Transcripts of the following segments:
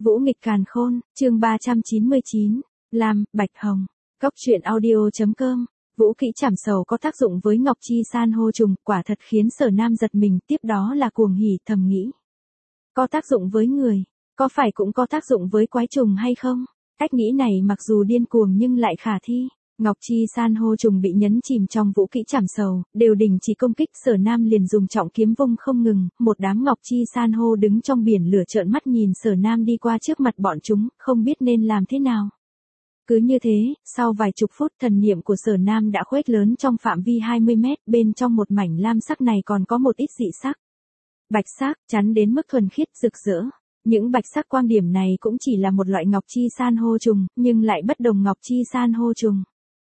Vũ nghịch càn khôn, chương 399, Lam, Bạch Hồng. Góc truyện audio.com. Vũ kỹ chảm sầu có tác dụng với ngọc chi san hô trùng, quả thật khiến Sở Nam giật mình, tiếp đó là cuồng hỉ thầm nghĩ. Có tác dụng với người, có phải cũng có tác dụng với quái trùng hay không? Cách nghĩ này mặc dù điên cuồng nhưng lại khả thi. Ngọc chi san hô trùng bị nhấn chìm trong vũ kỹ chảm sầu, đều đình chỉ công kích, Sở Nam liền dùng trọng kiếm vung không ngừng, một đám ngọc chi san hô đứng trong biển lửa trợn mắt nhìn Sở Nam đi qua trước mặt bọn chúng, không biết nên làm thế nào. Cứ như thế, sau vài chục phút thần niệm của Sở Nam đã khuếch lớn trong phạm vi 20 mét, bên trong một mảnh lam sắc này còn có một ít dị sắc. Bạch sắc, chắn đến mức thuần khiết rực rỡ. Những bạch sắc quang điểm này cũng chỉ là một loại ngọc chi san hô trùng, nhưng lại bất đồng ngọc chi san hô trùng.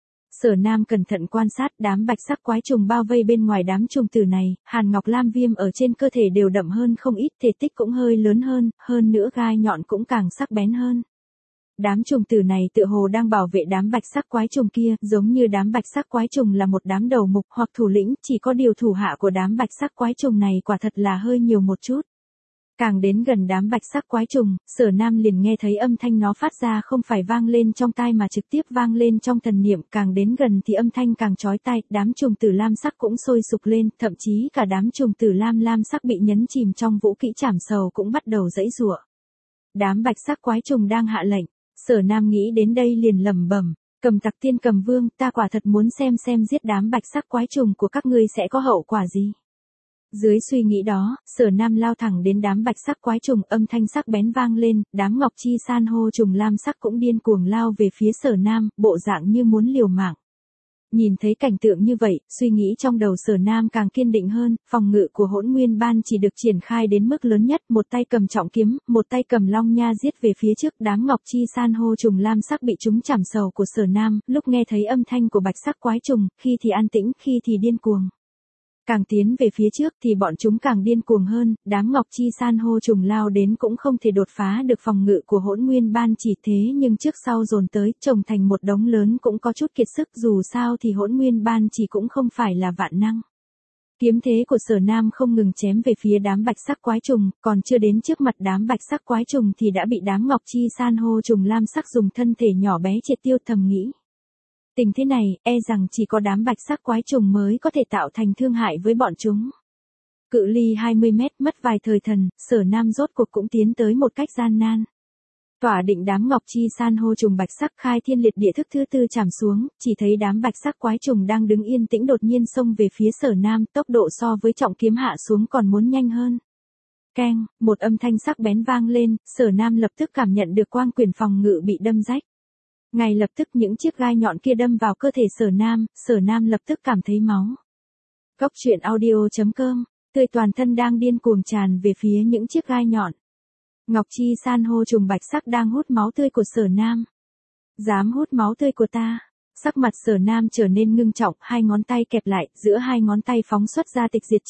Sở Nam cẩn thận quan sát đám bạch sắc quái trùng bao vây bên ngoài đám trùng tử này, hàn ngọc lam viêm ở trên cơ thể đều đậm hơn không ít, thể tích cũng hơi lớn hơn nữa gai nhọn cũng càng sắc bén hơn. Đám trùng tử này tựa hồ đang bảo vệ đám bạch sắc quái trùng kia, giống như đám bạch sắc quái trùng là một đám đầu mục hoặc thủ lĩnh, chỉ có điều thủ hạ của đám bạch sắc quái trùng này quả thật là hơi nhiều một chút. Càng đến gần đám bạch sắc quái trùng, Sở Nam liền nghe thấy âm thanh nó phát ra không phải vang lên trong tai mà trực tiếp vang lên trong thần niệm, càng đến gần thì âm thanh càng chói tai, đám trùng tử lam sắc cũng sôi sục lên, thậm chí cả đám trùng tử lam sắc bị nhấn chìm trong vũ kỹ chảm sầu cũng bắt đầu giãy giụa. Đám bạch sắc quái trùng đang hạ lệnh, Sở Nam nghĩ đến đây liền lẩm bẩm, Cầm Tặc Tiên Cầm Vương, ta quả thật muốn xem giết đám bạch sắc quái trùng của các ngươi sẽ có hậu quả gì. Dưới suy nghĩ đó, Sở Nam lao thẳng đến đám bạch sắc quái trùng, âm thanh sắc bén vang lên, đám ngọc chi san hô trùng lam sắc cũng điên cuồng lao về phía Sở Nam, bộ dạng như muốn liều mạng. Nhìn thấy cảnh tượng như vậy, suy nghĩ trong đầu Sở Nam càng kiên định hơn, phòng ngự của Hỗn Nguyên Ban chỉ được triển khai đến mức lớn nhất, một tay cầm trọng kiếm, một tay cầm long nha giết về phía trước, đám ngọc chi san hô trùng lam sắc bị chúng chảm sầu của Sở Nam, lúc nghe thấy âm thanh của bạch sắc quái trùng, khi thì an tĩnh, khi thì điên cuồng. Càng tiến về phía trước thì bọn chúng càng điên cuồng hơn, đám ngọc chi san hô trùng lao đến cũng không thể đột phá được phòng ngự của Hỗn Nguyên Ban chỉ thế nhưng trước sau dồn tới, chồng thành một đống lớn cũng có chút kiệt sức, dù sao thì Hỗn Nguyên Ban chỉ cũng không phải là vạn năng. Kiếm thế của Sở Nam không ngừng chém về phía đám bạch sắc quái trùng, còn chưa đến trước mặt đám bạch sắc quái trùng thì đã bị đám ngọc chi san hô trùng lam sắc dùng thân thể nhỏ bé triệt tiêu, thầm nghĩ. Tình thế này, e rằng chỉ có đám bạch sắc quái trùng mới có thể tạo thành thương hại với bọn chúng. Cự ly 20 mét, mất vài thời thần, Sở Nam rốt cuộc cũng tiến tới một cách gian nan. Tỏa định đám ngọc chi san hô trùng bạch sắc, khai thiên liệt địa thức thứ tư chảm xuống, chỉ thấy đám bạch sắc quái trùng đang đứng yên tĩnh đột nhiên xông về phía Sở Nam, tốc độ so với trọng kiếm hạ xuống còn muốn nhanh hơn. Keng, một âm thanh sắc bén vang lên, Sở Nam lập tức cảm nhận được quang quyền phòng ngự bị đâm rách. Ngay lập tức những chiếc gai nhọn kia đâm vào cơ thể Sở Nam lập tức cảm thấy máu. Góc truyện audio.com, tươi toàn thân đang điên cuồng tràn về phía những chiếc gai nhọn. Ngọc chi san hô trùng bạch sắc đang hút máu tươi của Sở Nam. Dám hút máu tươi của ta. Sắc mặt Sở Nam trở nên ngưng trọng, hai ngón tay kẹp lại, giữa hai ngón tay phóng xuất ra tịch diệt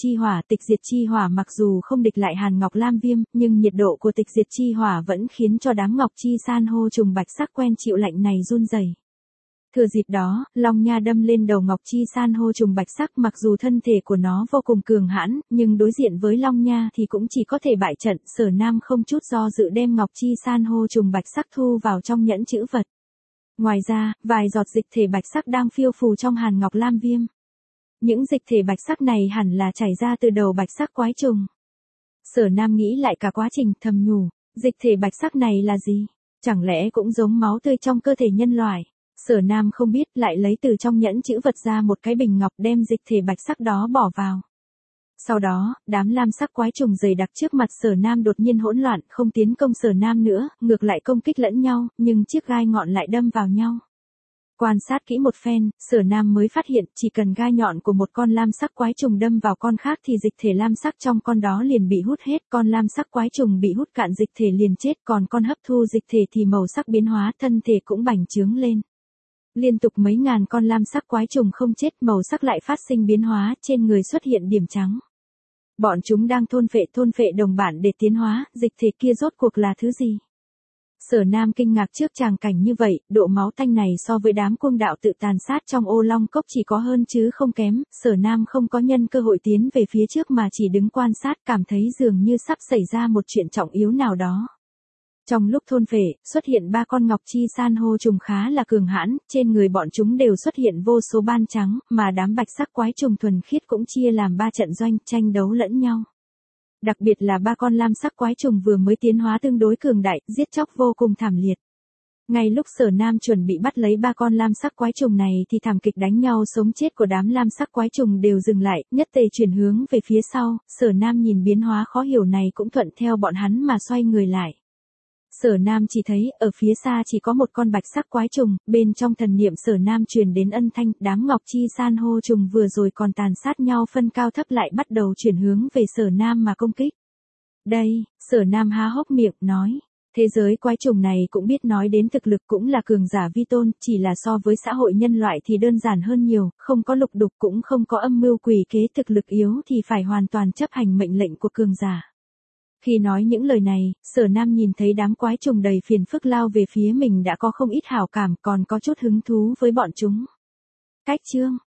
chi hỏa mặc dù không địch lại hàn ngọc lam viêm, nhưng nhiệt độ của tịch diệt chi hỏa vẫn khiến cho đám ngọc chi san hô trùng bạch sắc quen chịu lạnh này run rẩy. Thừa dịp đó, long nha đâm lên đầu ngọc chi san hô trùng bạch sắc, mặc dù thân thể của nó vô cùng cường hãn, nhưng đối diện với long nha thì cũng chỉ có thể bại trận. Sở Nam không chút do dự đem ngọc chi san hô trùng bạch sắc thu vào trong nhẫn chữ vật. Ngoài ra, vài giọt dịch thể bạch sắc đang phiêu phù trong hàn ngọc lam viêm. Những dịch thể bạch sắc này hẳn là chảy ra từ đầu bạch sắc quái trùng. Sở Nam nghĩ lại cả quá trình, thầm nhủ, dịch thể bạch sắc này là gì? Chẳng lẽ cũng giống máu tươi trong cơ thể nhân loại? Sở Nam không biết, lại lấy từ trong nhẫn chữ vật ra một cái bình ngọc, đem dịch thể bạch sắc đó bỏ vào. Sau đó, đám lam sắc quái trùng dày đặc trước mặt Sở Nam đột nhiên hỗn loạn, không tiến công Sở Nam nữa, ngược lại công kích lẫn nhau, nhưng chiếc gai ngọn lại đâm vào nhau. Quan sát kỹ một phen, Sở Nam mới phát hiện, chỉ cần gai nhọn của một con lam sắc quái trùng đâm vào con khác thì dịch thể lam sắc trong con đó liền bị hút hết, con lam sắc quái trùng bị hút cạn dịch thể liền chết, còn con hấp thu dịch thể thì màu sắc biến hóa, thân thể cũng bành trướng lên. Liên tục mấy ngàn con lam sắc quái trùng không chết, màu sắc lại phát sinh biến hóa, trên người xuất hiện điểm trắng. Bọn chúng đang thôn phệ đồng bạn để tiến hóa, dịch thể kia rốt cuộc là thứ gì? Sở Nam kinh ngạc trước tràng cảnh như vậy, độ máu tanh này so với đám cung đạo tự tàn sát trong ô long cốc chỉ có hơn chứ không kém. Sở Nam không có nhân cơ hội tiến về phía trước mà chỉ đứng quan sát, cảm thấy dường như sắp xảy ra một chuyện trọng yếu nào đó. Trong lúc thôn phệ, xuất hiện 3 con ngọc chi san hô trùng khá là cường hãn, trên người bọn chúng đều xuất hiện vô số ban trắng, mà đám bạch sắc quái trùng thuần khiết cũng chia làm 3 trận doanh, tranh đấu lẫn nhau. Đặc biệt là 3 con lam sắc quái trùng vừa mới tiến hóa tương đối cường đại, giết chóc vô cùng thảm liệt. Ngay lúc Sở Nam chuẩn bị bắt lấy 3 con lam sắc quái trùng này thì thảm kịch đánh nhau sống chết của đám lam sắc quái trùng đều dừng lại, nhất tề chuyển hướng về phía sau, Sở Nam nhìn biến hóa khó hiểu này cũng thuận theo bọn hắn mà xoay người lại. Sở Nam chỉ thấy, ở phía xa chỉ có một con bạch sắc quái trùng, bên trong thần niệm Sở Nam truyền đến âm thanh, đám ngọc chi san hô trùng vừa rồi còn tàn sát nhau phân cao thấp lại bắt đầu chuyển hướng về Sở Nam mà công kích. Đây, Sở Nam há hốc miệng, nói. Thế giới quái trùng này cũng biết nói đến thực lực cũng là cường giả vi tôn, chỉ là so với xã hội nhân loại thì đơn giản hơn nhiều, không có lục đục cũng không có âm mưu quỷ kế, thực lực yếu thì phải hoàn toàn chấp hành mệnh lệnh của cường giả. Khi nói những lời này, Sở Nam nhìn thấy đám quái trùng đầy phiền phức lao về phía mình đã có không ít hảo cảm, còn có chút hứng thú với bọn chúng. Cách chương